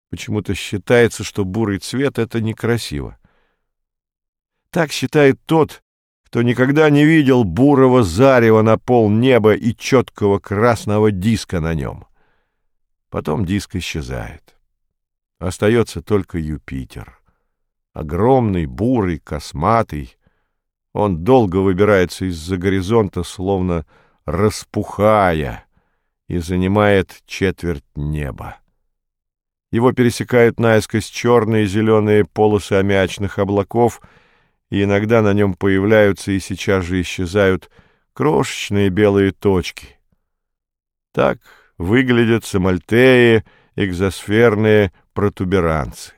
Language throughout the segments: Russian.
Почему-то считается, что бурый цвет — это некрасиво. Так считает тот, кто никогда не видел бурого зарева на полнеба и четкого красного диска на нем. Потом диск исчезает. Остается только Юпитер. Огромный, бурый, косматый. Он долго выбирается из-за горизонта, словно распухая, и занимает четверть неба. Его пересекают наискось черные и зеленые полосы аммиачных облаков, и иногда на нем появляются и сейчас же исчезают крошечные белые точки. Так выглядят Самальтеи, экзосферные протуберанцы.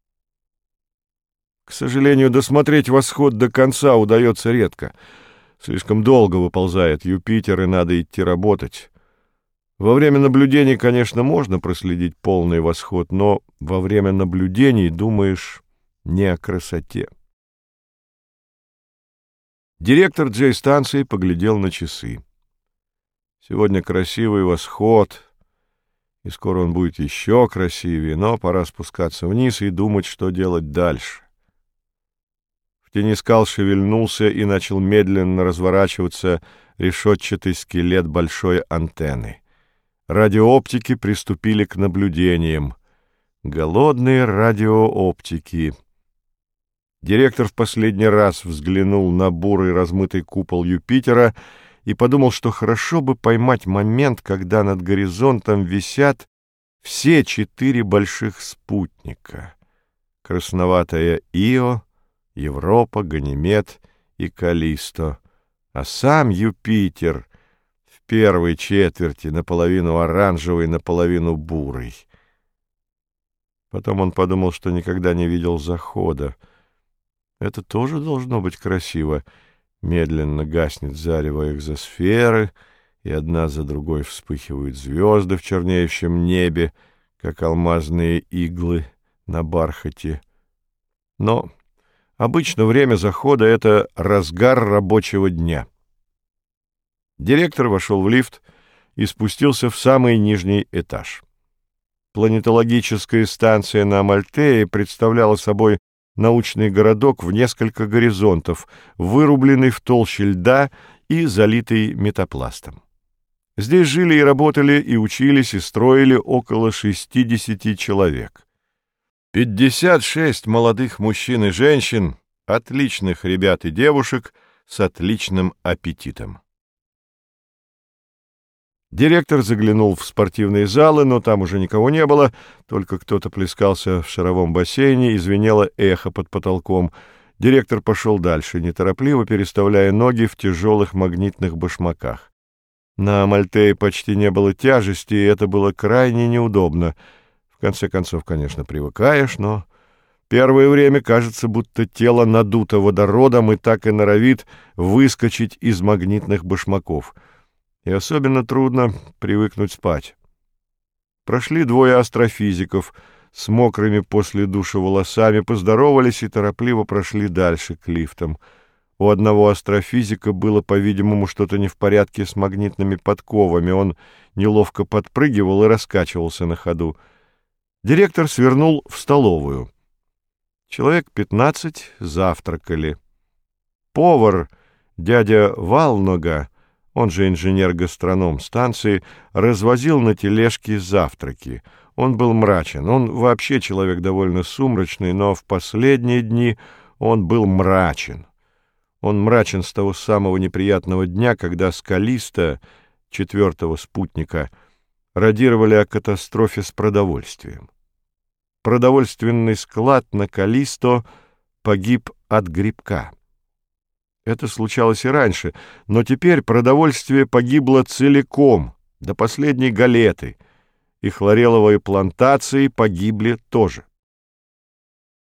К сожалению, досмотреть восход до конца удается редко. Слишком долго выползает Юпитер, и надо идти работать. Во время наблюдений, конечно, можно проследить полный восход, но во время наблюдений думаешь не о красоте. Директор Джей-станции поглядел на часы. Сегодня красивый восход, и скоро он будет еще красивее, но пора спускаться вниз и думать, что делать дальше. В тени скал шевельнулся и начал медленно разворачиваться решетчатый скелет большой антенны. Радиооптики приступили к наблюдениям. Голодные радиооптики. Директор в последний раз взглянул на бурый размытый купол Юпитера и подумал, что хорошо бы поймать момент, когда над горизонтом висят все 4 больших спутника. Красноватая Ио, Европа, Ганимед и Каллисто. А сам Юпитер в первой четверти наполовину оранжевый, наполовину бурый. Потом он подумал, что никогда не видел захода. Это тоже должно быть красиво. Медленно гаснет зарево экзосферы, и одна за другой вспыхивают звезды в чернеющем небе, как алмазные иглы на бархате. Но обычно время захода — это разгар рабочего дня. Директор вошел в лифт и спустился в самый нижний этаж. Планетологическая станция на Амальтее представляла собой научный городок в несколько горизонтов, вырубленный в толще льда и залитый метапластом. Здесь жили и работали, и учились, и строили около 60 человек. 56 молодых мужчин и женщин, отличных ребят и девушек с отличным аппетитом. Директор заглянул в спортивные залы, но там уже никого не было, только кто-то плескался в шаровом бассейне, и звенело эхо под потолком. Директор пошел дальше, неторопливо переставляя ноги в тяжелых магнитных башмаках. На Амальтее почти не было тяжести, и это было крайне неудобно. В конце концов, конечно, привыкаешь, но первое время кажется, будто тело надуто водородом и так и норовит выскочить из магнитных башмаков. И особенно трудно привыкнуть спать. Прошли 2 астрофизиков с мокрыми после душа волосами, поздоровались и торопливо прошли дальше к лифтам. У одного астрофизика было, по-видимому, что-то не в порядке с магнитными подковами. Он неловко подпрыгивал и раскачивался на ходу. Директор свернул в столовую. Человек 15 завтракали. Повар, дядя Валнога, он же инженер-гастроном станции, развозил на тележке завтраки. Он был мрачен. Он вообще человек довольно сумрачный, но в последние дни он был мрачен. Он мрачен с того самого неприятного дня, когда с Каллисто, 4-го спутника, радировали о катастрофе с продовольствием. Продовольственный склад на Каллисто погиб от грибка. Это случалось и раньше, но теперь продовольствие погибло целиком, до последней галеты, и хлореловые плантации погибли тоже.